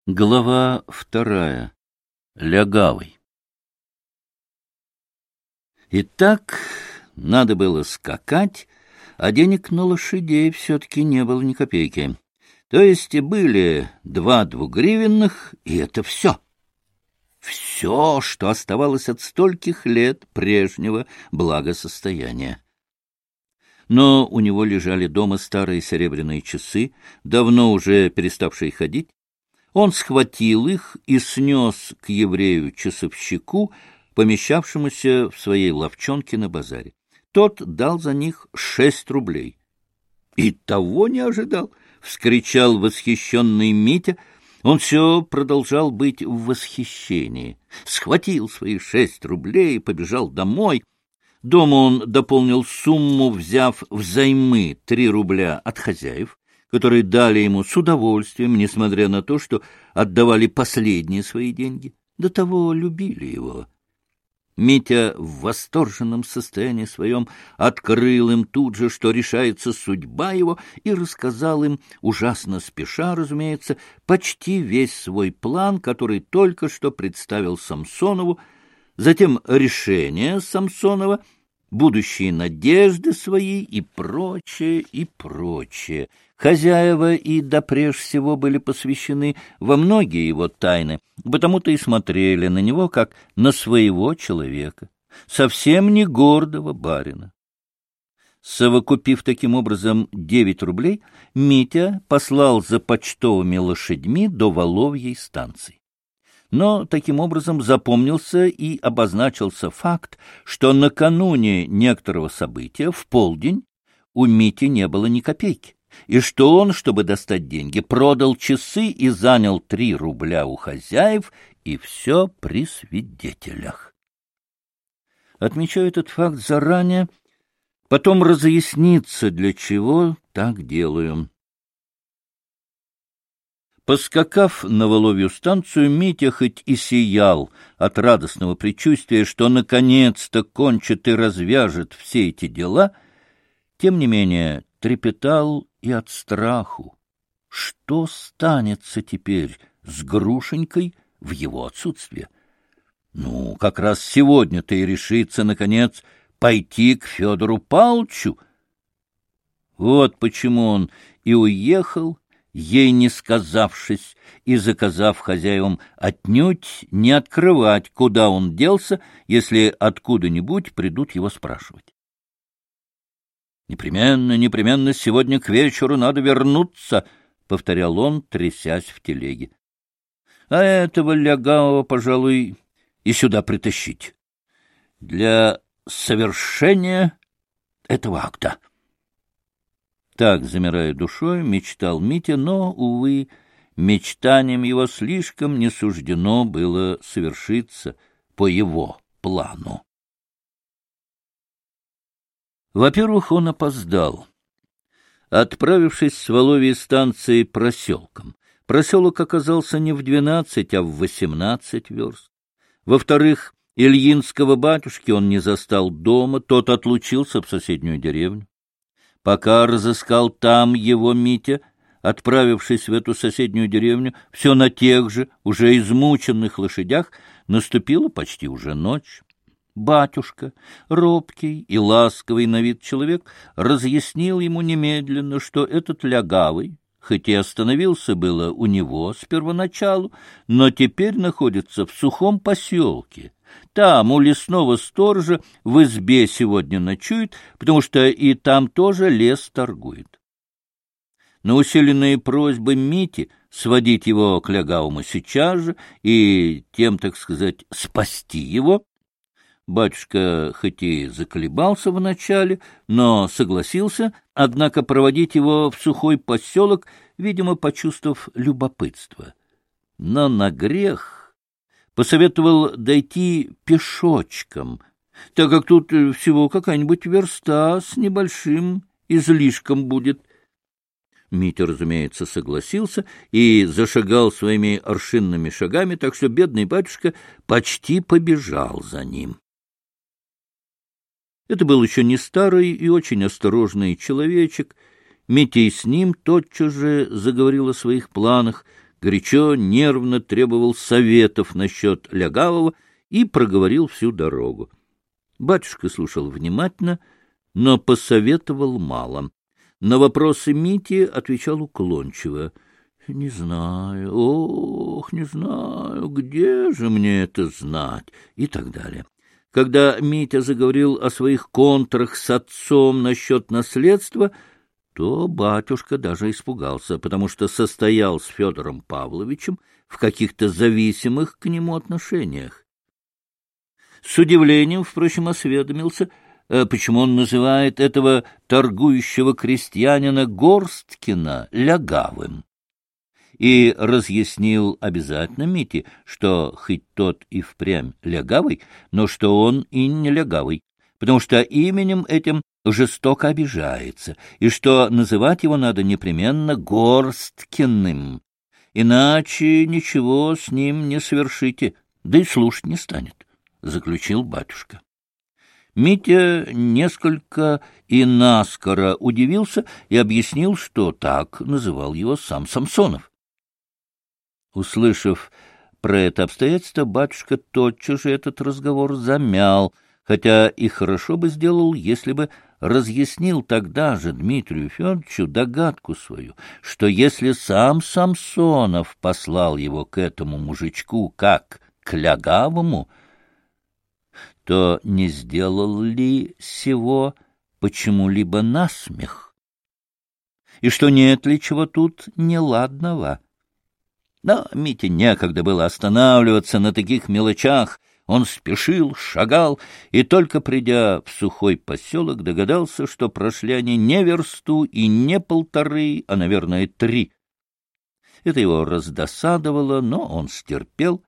Глава 2. Лягавый. Итак, надо было скакать, а денег на лошадей все-таки не было ни копейки. То есть были 2 двугривенных, и это все. Все, что оставалось от стольких лет прежнего благосостояния. Но у него лежали дома старые серебряные часы, давно уже переставшие ходить. Он схватил их и снес к еврею-часовщику, помещавшемуся в своей лавчонке на базаре. Тот дал за них 6 рублей. — И того не ожидал! — вскричал восхищенный Митя. Он все продолжал быть в восхищении. Схватил свои 6 рублей и побежал домой. Дома он дополнил сумму, взяв взаймы 3 рубля от хозяев, которые дали ему с удовольствием, несмотря на то, что отдавали последние свои деньги. До того любили его. Митя в восторженном состоянии своем открыл им тут же, что решается судьба его, и рассказал им, ужасно спеша, разумеется, почти весь свой план, который только что представил Самсонову, затем решение Самсонова, будущие надежды свои и прочее, и прочее. Хозяева и допреж всего были посвящены во многие его тайны, потому-то и смотрели на него, как на своего человека, совсем не гордого барина. Совокупив таким образом 9 рублей, Митя послал за почтовыми лошадьми до Воловьей станции. Но таким образом запомнился и обозначился факт, что накануне некоторого события в полдень у Мити не было ни копейки, и что он, чтобы достать деньги, продал часы и занял 3 рубля у хозяев, и все при свидетелях. Отмечаю этот факт заранее, потом разъяснится, для чего так делаю. Поскакав на Воловью станцию, Митя хоть и сиял от радостного предчувствия, что наконец-то кончит и развяжет все эти дела, тем не менее трепетал и от страху. Что станется теперь с Грушенькой в его отсутствие? Ну, как раз сегодня-то и решится, наконец, пойти к Федору Павловичу. Вот почему он и уехал, ей не сказавшись и заказав хозяевам отнюдь не открывать, куда он делся, если откуда-нибудь придут его спрашивать. «Непременно, непременно сегодня к вечеру надо вернуться», — повторял он, трясясь в телеге. «А этого лягавого, пожалуй, и сюда притащить. Для совершения этого акта». Так, замирая душой, мечтал Митя, но, увы, мечтанием его слишком не суждено было совершиться по его плану. Во-первых, он опоздал, отправившись с Воловьей станции проселком. Проселок оказался не в 12, а в 18 верст. Во-вторых, Ильинского батюшки он не застал дома, тот отлучился в соседнюю деревню. Пока разыскал там его Митя, отправившись в эту соседнюю деревню, все на тех же, уже измученных лошадях, наступила почти уже ночь. Батюшка, робкий и ласковый на вид человек, разъяснил ему немедленно, что этот лягавый, хоть и остановился было у него с первоначалу, но теперь находится в сухом поселке. Там, у лесного сторожа, в избе сегодня ночует, потому что и там тоже лес торгует. На усиленные просьбы Мити сводить его к лягавому сейчас же и тем, так сказать, спасти его, батюшка хоть и заколебался вначале, но согласился, однако проводить его в сухой поселок, видимо, почувствовав любопытство. Но на грех посоветовал дойти пешочком, так как тут всего какая-нибудь верста с небольшим излишком будет. Митя, разумеется, согласился и зашагал своими аршинными шагами, так что бедный батюшка почти побежал за ним. Это был еще не старый и очень осторожный человечек. Митя и с ним тотчас же заговорил о своих планах, горячо, нервно требовал советов насчет Лягавого и проговорил всю дорогу. Батюшка слушал внимательно, но посоветовал мало. На вопросы Мити отвечал уклончиво. — Не знаю, ох, не знаю, где же мне это знать? И так далее. Когда Митя заговорил о своих контрах с отцом насчет наследства, то батюшка даже испугался, потому что состоял с Федором Павловичем в каких-то зависимых к нему отношениях. С удивлением, впрочем, осведомился, почему он называет этого торгующего крестьянина Горсткина лягавым, и разъяснил обязательно Мите, что хоть тот и впрямь лягавый, но что он и не лягавый, потому что именем этим жестоко обижается, и что называть его надо непременно Горсткиным, иначе ничего с ним не совершите, да и слушать не станет, — заключил батюшка. Митя несколько и наскоро удивился и объяснил, что так называл его сам Самсонов. Услышав про это обстоятельство, батюшка тотчас же этот разговор замял, хотя и хорошо бы сделал, если бы разъяснил тогда же Дмитрию Федоровичу догадку свою, что если сам Самсонов послал его к этому мужичку как к лягавому, то не сделал ли сего почему-либо насмех, и что нет ли чего тут неладного. Но Мите некогда было останавливаться на таких мелочах. Он спешил, шагал, и только придя в сухой поселок, догадался, что прошли они не версту и не полторы, а, наверное, 3. Это его раздосадовало, но он стерпел.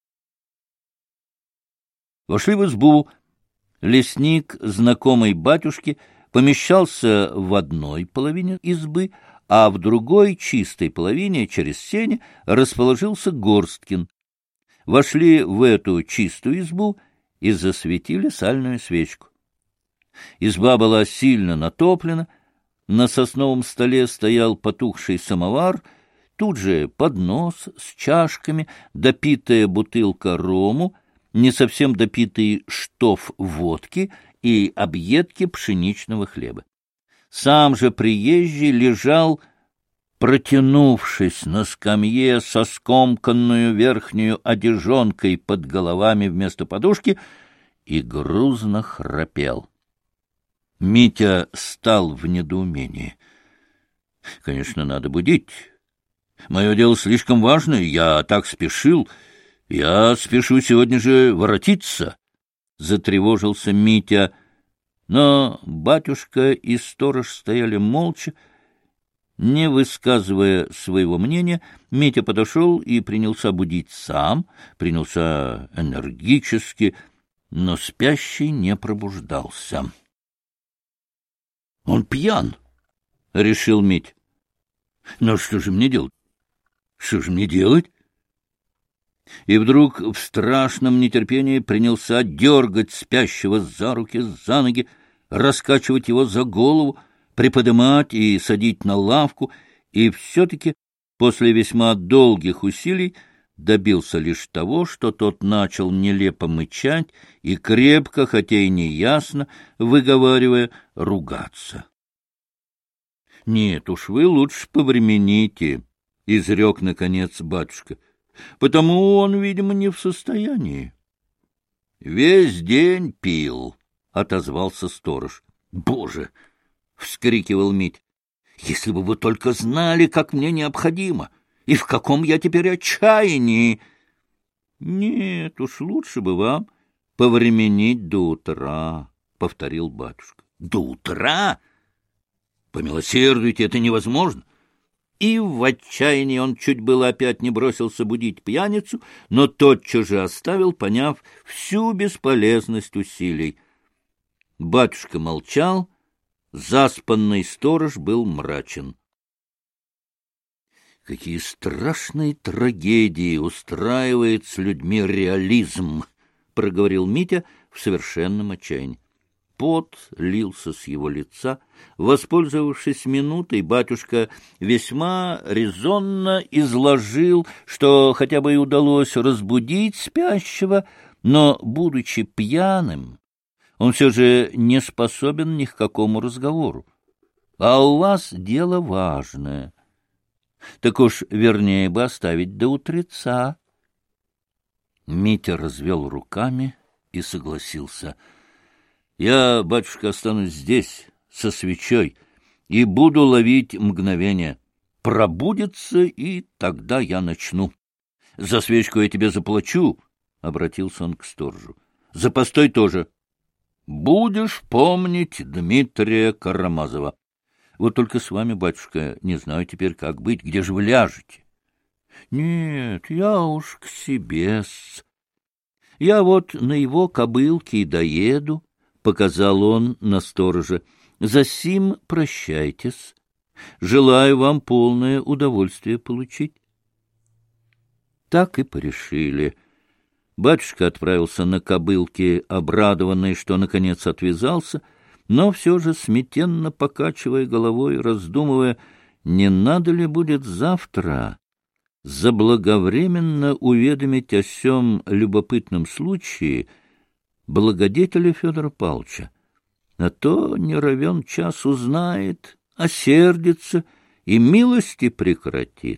Вошли в избу. Лесник, знакомый батюшки, помещался в одной половине избы, а в другой, чистой половине, через сени, расположился Горсткин. Вошли в эту чистую избу и засветили сальную свечку. Изба была сильно натоплена, на сосновом столе стоял потухший самовар, тут же поднос с чашками, допитая бутылка рому, не совсем допитый штоф водки и объедки пшеничного хлеба. Сам же приезжий лежал, протянувшись на скамье со скомканную верхнюю одежонкой под головами вместо подушки, и грузно храпел. Митя стал в недоумении. — Конечно, надо будить. Мое дело слишком важное, я так спешил. Я спешу сегодня же воротиться, — затревожился Митя. Но батюшка и сторож стояли молча. Не высказывая своего мнения, Митя подошел и принялся будить сам, принялся энергически, но спящий не пробуждался. — Он пьян, — решил Митя. — Но что же мне делать? Что же мне делать? И вдруг в страшном нетерпении принялся дергать спящего за руки, за ноги, раскачивать его за голову, приподнимать и садить на лавку, и все-таки после весьма долгих усилий добился лишь того, что тот начал нелепо мычать и крепко, хотя и неясно, выговаривая, ругаться. — Нет уж, вы лучше повремените, — изрек, наконец, батюшка. — Потому он, видимо, не в состоянии. — Весь день пил, — отозвался сторож. — Боже! — вскрикивал Мить. — Если бы вы только знали, как мне необходимо, и в каком я теперь отчаянии! — Нет уж, лучше бы вам повременить до утра, — повторил батюшка. — До утра? Помилосердуйте, это невозможно. И в отчаянии он чуть было опять не бросился будить пьяницу, но тотчас же оставил, поняв всю бесполезность усилий. Батюшка молчал, заспанный сторож был мрачен. Какие страшные трагедии устраивает с людьми реализм, — проговорил Митя в совершенном отчаянии. Пот лился с его лица. Воспользовавшись минутой, батюшка весьма резонно изложил, что хотя бы и удалось разбудить спящего, но, будучи пьяным, он все же не способен ни к какому разговору. А у вас дело важное. Так уж вернее бы оставить до утреца. Митя развел руками и согласился. — Я, батюшка, останусь здесь, со свечой, и буду ловить мгновение. Пробудется, и тогда я начну. — За свечку я тебе заплачу, — обратился он к сторожу. — За постой тоже. Будешь помнить Дмитрия Карамазова. Вот только с вами, батюшка, не знаю теперь, как быть. Где же вы ляжете? — Нет, я уж к себе-с. Я вот на его кобылке и доеду, — показал он на сторожа. — Засим прощайтесь. Желаю вам полное удовольствие получить. Так и порешили. Батюшка отправился на кобылке, обрадованный, что наконец отвязался, но все же смятенно покачивая головой, раздумывая, не надо ли будет завтра заблаговременно уведомить о сём любопытном случае благодетеля Федора Павловича, а то не равен час узнает, осердится и милости прекратит.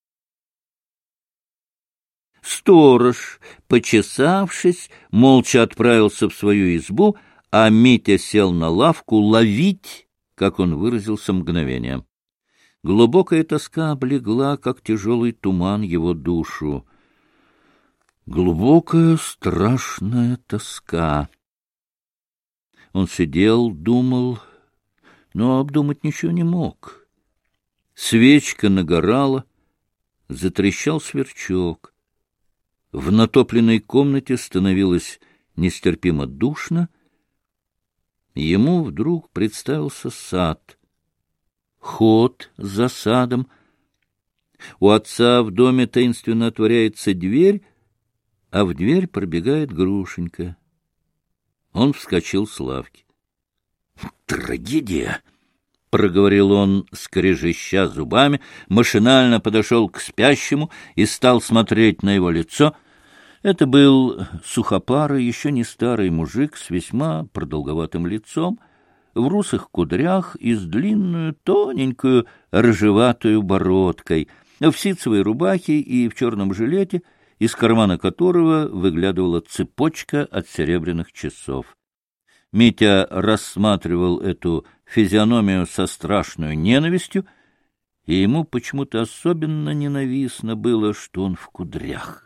Сторож, почесавшись, молча отправился в свою избу, а Митя сел на лавку ловить, как он выразился, мгновение. Глубокая тоска облегла, как тяжелый туман, его душу. Глубокая, страшная тоска. Он сидел, думал, но обдумать ничего не мог. Свечка нагорала, затрещал сверчок. В натопленной комнате становилось нестерпимо душно. Ему вдруг представился сад, ход за садом. У отца в доме таинственно отворяется дверь, а в дверь пробегает Грушенька. Он вскочил с лавки. «Трагедия!» — проговорил он, скрежеща зубами, машинально подошел к спящему и стал смотреть на его лицо. Это был сухопарый, еще не старый мужик с весьма продолговатым лицом, в русых кудрях и с длинную, тоненькую, рыжеватую бородкой, в ситцевой рубахе и в черном жилете, из кармана которого выглядывала цепочка от серебряных часов. Митя рассматривал эту физиономию со страшной ненавистью, и ему почему-то особенно ненавистно было, что он в кудрях.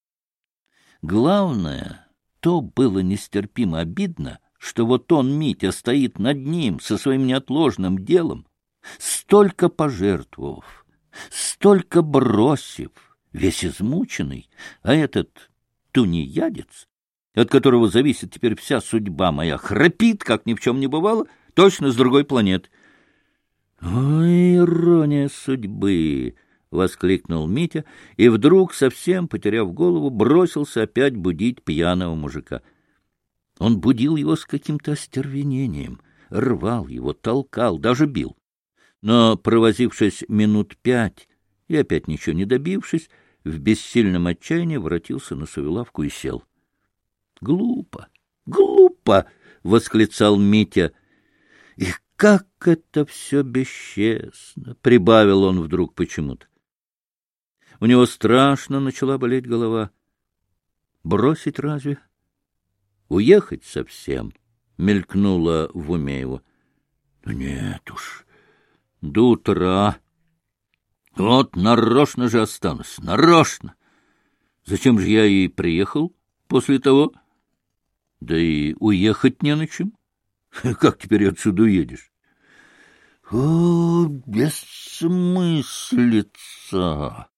Главное, то было нестерпимо обидно, что вот он, Митя, стоит над ним со своим неотложным делом, столько пожертвовав, столько бросив, весь измученный, а этот тунеядец, от которого зависит теперь вся судьба моя, храпит, как ни в чем не бывало, точно с другой планеты. Ой, ирония судьбы! — воскликнул Митя и вдруг, совсем потеряв голову, бросился опять будить пьяного мужика. Он будил его с каким-то остервенением, рвал его, толкал, даже бил. Но, провозившись минут 5 и опять ничего не добившись, в бессильном отчаянии воротился на свою лавку и сел. — Глупо, глупо! — восклицал Митя. — И как это все бесчестно! — прибавил он вдруг почему-то. У него страшно начала болеть голова. Бросить разве? Уехать совсем? Мелькнуло в уме его. Нет уж, до утра. Вот нарочно же останусь, нарочно. Зачем же я и приехал после того? Да и уехать не на чем. Как теперь отсюда уедешь? О, бессмыслица!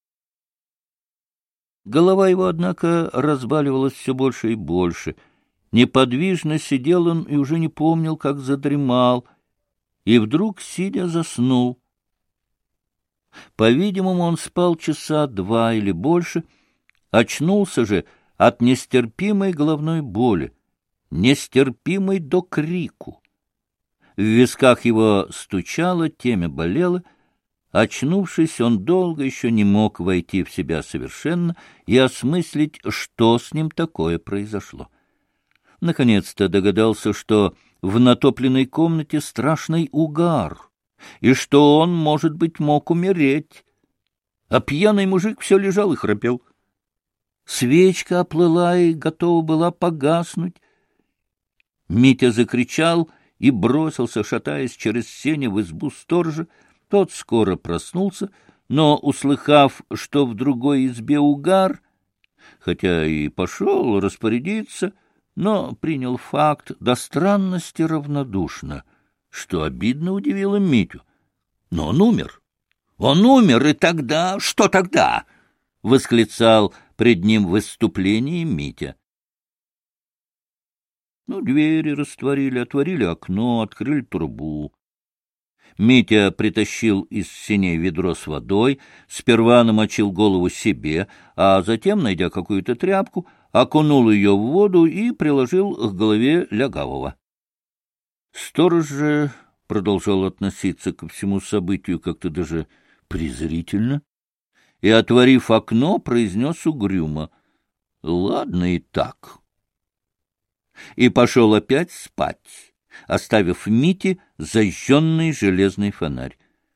Голова его, однако, разбаливалась все больше и больше. Неподвижно сидел он и уже не помнил, как задремал, и вдруг, сидя, заснул. По-видимому, он спал часа 2 или больше, очнулся же от нестерпимой головной боли, нестерпимый до крику. В висках его стучало, темя болело. Очнувшись, он долго еще не мог войти в себя совершенно и осмыслить, что с ним такое произошло. Наконец-то догадался, что в натопленной комнате страшный угар, и что он, может быть, мог умереть. А пьяный мужик все лежал и храпел. Свечка оплыла и готова была погаснуть. Митя закричал и бросился, шатаясь через сени в избу сторожа. Тот скоро проснулся, но, услыхав, что в другой избе угар, хотя и пошел распорядиться, но принял факт до странности равнодушно, что обидно удивило Митю. Но он умер. Он умер, и тогда... Что тогда? — восклицал пред ним в выступлении Митя. Двери растворили, отворили окно, открыли трубу. Митя притащил из сеней ведро с водой, сперва намочил голову себе, а затем, найдя какую-то тряпку, окунул ее в воду и приложил к голове Лягавого. Сторож же продолжал относиться ко всему событию как-то даже презрительно и, отворив окно, произнес угрюмо: «Ладно и так». И пошел опять спать, оставив Мите зажженный железный фонарь.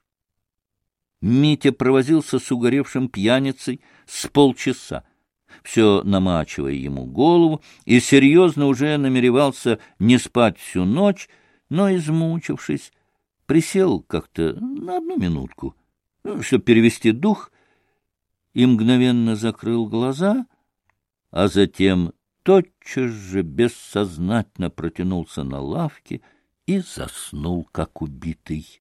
Митя провозился с угоревшим пьяницей с полчаса, все намачивая ему голову, и серьезно уже намеревался не спать всю ночь, но, измучившись, присел как-то на одну минутку, чтобы перевести дух, и мгновенно закрыл глаза, а затем тотчас же бессознательно протянулся на лавке и заснул, как убитый.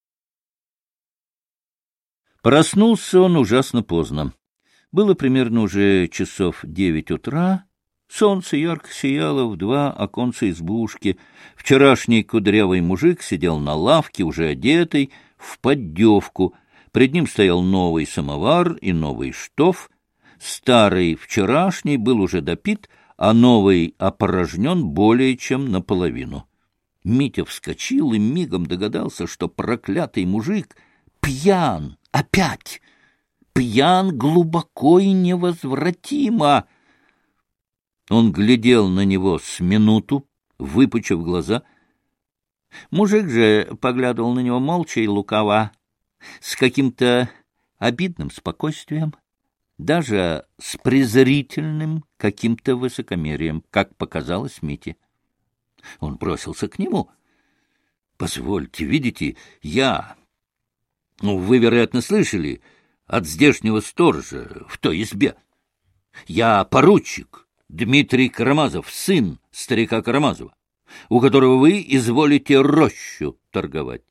Проснулся он ужасно поздно. Было примерно уже часов 9 утра. Солнце ярко сияло в два оконца избушки. Вчерашний кудрявый мужик сидел на лавке, уже одетый, в поддевку. Пред ним стоял новый самовар и новый штоф. Старый вчерашний был уже допит, а новый опорожнен более чем наполовину. Митя вскочил и мигом догадался, что проклятый мужик пьян опять, пьян глубоко и невозвратимо. Он глядел на него с минуту, выпучив глаза. Мужик же поглядывал на него молча и лукаво, с каким-то обидным спокойствием, даже с презрительным каким-то высокомерием, как показалось Мите. Он бросился к нему. — Позвольте, видите, я... вы, вероятно, слышали от здешнего сторожа в той избе. Я поручик Дмитрий Карамазов, сын старика Карамазова, у которого вы изволите рощу торговать.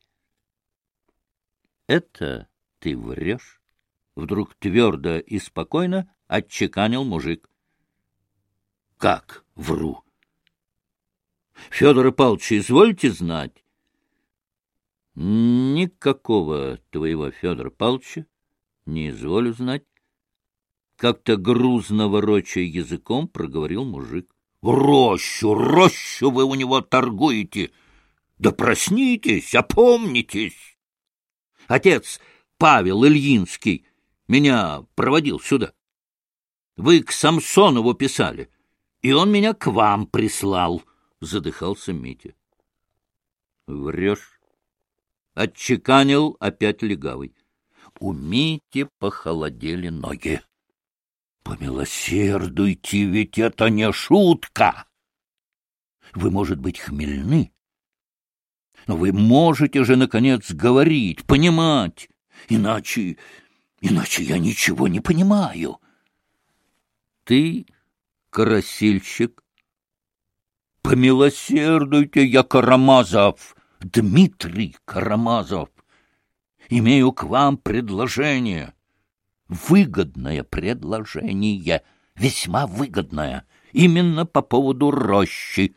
— Это ты врешь? — вдруг твердо и спокойно отчеканил мужик. — Как вру? — Федора Павловича извольте знать? — Никакого твоего Федора Павловича не изволю знать. Как-то грузно ворочая языком проговорил мужик. — Рощу вы у него торгуете! Да проснитесь, опомнитесь! Отец Павел Ильинский меня проводил сюда. Вы к Самсонову писали, и он меня к вам прислал, — задыхался Митя. — Врешь, — отчеканил опять легавый. У Мити похолодели ноги. — Помилосердуйте, ведь это не шутка. Вы, может быть, хмельны, но вы можете же, наконец, говорить, понимать, иначе я ничего не понимаю. Ты красильщик? Помилосердуйте, я Карамазов, Дмитрий Карамазов. Имею к вам предложение. Выгодное предложение, весьма выгодное, именно по поводу рощи.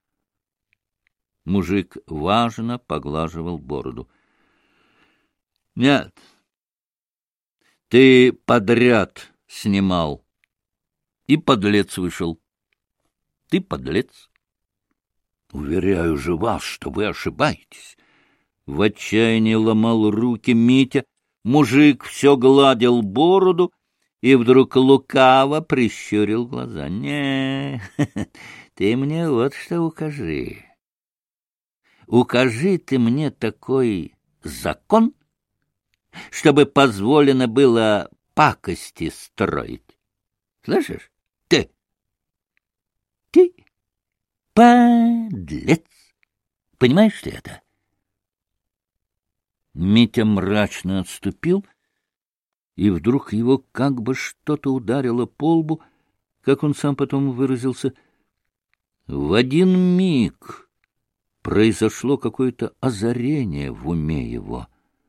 Мужик важно поглаживал бороду. — Нет, ты подряд снимал, и подлец вышел. Ты подлец, Уверяю же вас, что вы ошибаетесь. В отчаянии ломал руки Митя. Мужик все гладил бороду и вдруг лукаво прищурил глаза. — Не, ты мне вот что укажи. Укажи ты мне такой закон, чтобы позволено было пакости строить. Слышишь? Ты подлец. Понимаешь ты это? Митя мрачно отступил, и вдруг его как бы что-то ударило по лбу, как он сам потом выразился. В один миг произошло какое-то озарение в уме его.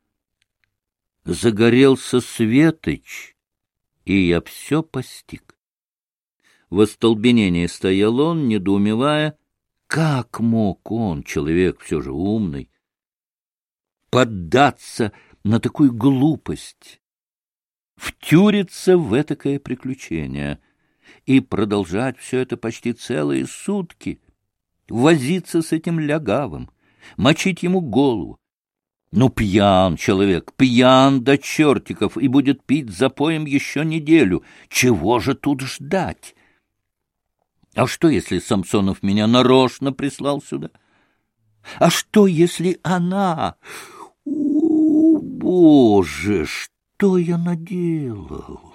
Загорелся светоч, и я все постиг. В остолбенении стоял он, недоумевая, как мог он, человек все же умный, поддаться на такую глупость, втюриться в этакое приключение и продолжать все это почти целые сутки, возиться с этим лягавым, мочить ему голову. Ну, пьян человек, пьян до чертиков, и будет пить запоем еще неделю. Чего же тут ждать? А что, если Самсонов меня нарочно прислал сюда? А что, если она... О, Боже, что я наделал?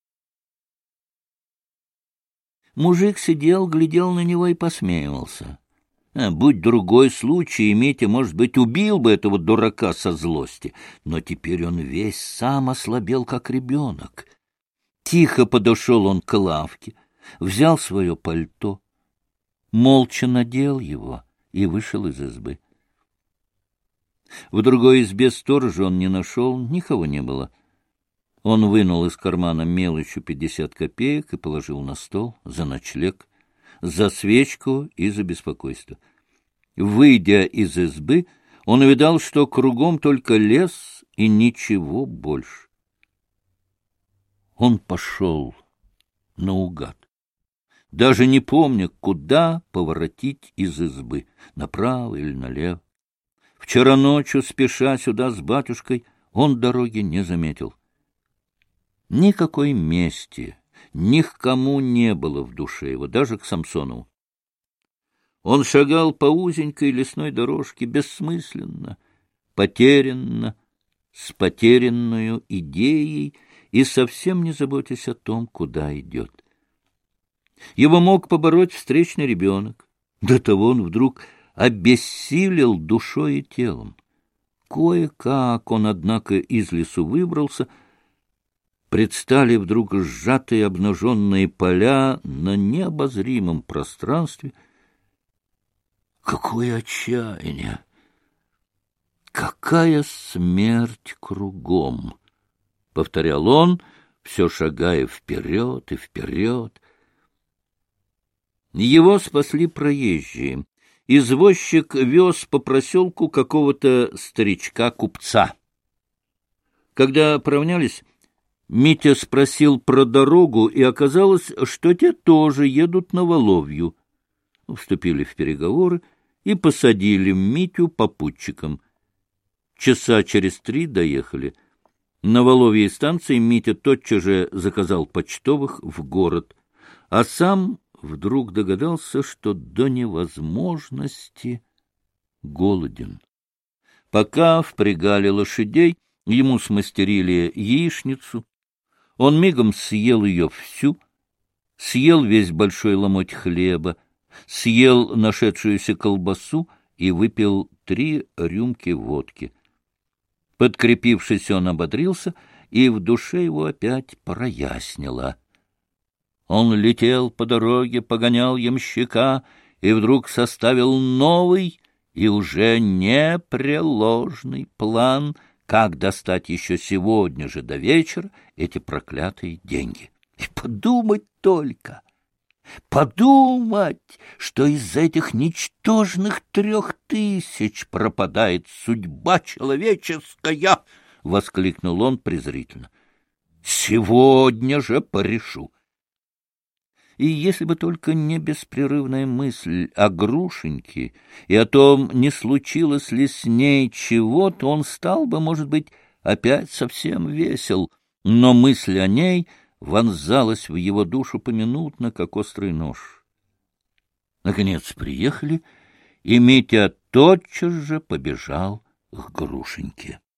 Мужик сидел, глядел на него и посмеивался. Будь другой случай, Митя, может быть, убил бы этого дурака со злости, но теперь он весь сам ослабел, как ребенок. Тихо подошел он к лавке, взял свое пальто, молча надел его и вышел из избы. В другой избе сторожа он не нашел, никого не было. Он вынул из кармана мелочью 50 копеек и положил на стол за ночлег, за свечку и за беспокойство. Выйдя из избы, он увидал, что кругом только лес и ничего больше. Он пошел наугад, даже не помня, куда поворотить из избы, направо или налево. Вчера ночью, спеша сюда с батюшкой, он дороги не заметил. Никакой мести ни к кому не было в душе его, даже к Самсонову. Он шагал по узенькой лесной дорожке бессмысленно, потерянно, с потерянную идеей и совсем не заботясь о том, куда идет. Его мог побороть встречный ребенок. До того он вдруг обессилел душой и телом. Кое-как он, однако, из лесу выбрался. Предстали вдруг сжатые обнаженные поля на необозримом пространстве. Какое отчаяние! Какая смерть кругом! — повторял он, все шагая вперед и вперед. Его спасли проезжие. Извозчик вез по проселку какого-то старичка-купца. Когда поравнялись, Митя спросил про дорогу, и оказалось, что те тоже едут на Воловью. Вступили в переговоры и посадили Митю попутчиком. Часа через 3 доехали. На Воловьей станции Митя тотчас же заказал почтовых в город, а сам вдруг догадался, что до невозможности голоден. Пока впрягали лошадей, ему смастерили яичницу. Он мигом съел ее всю, съел весь большой ломоть хлеба, съел нашедшуюся колбасу и выпил 3 рюмки водки. Подкрепившись, он ободрился, и в душе его опять прояснило. Он летел по дороге, погонял ямщика, и вдруг составил новый и уже непреложный план, как достать еще сегодня же до вечера эти проклятые деньги. И подумать только! Подумать, что из этих ничтожных 3000 пропадает судьба человеческая! — воскликнул он презрительно. — Сегодня же порешу. И если бы только не беспрерывная мысль о Грушеньке и о том, не случилось ли с ней чего-то, он стал бы, может быть, опять совсем весел, но мысль о ней вонзалась в его душу поминутно, как острый нож. Наконец приехали, и Митя тотчас же побежал к Грушеньке.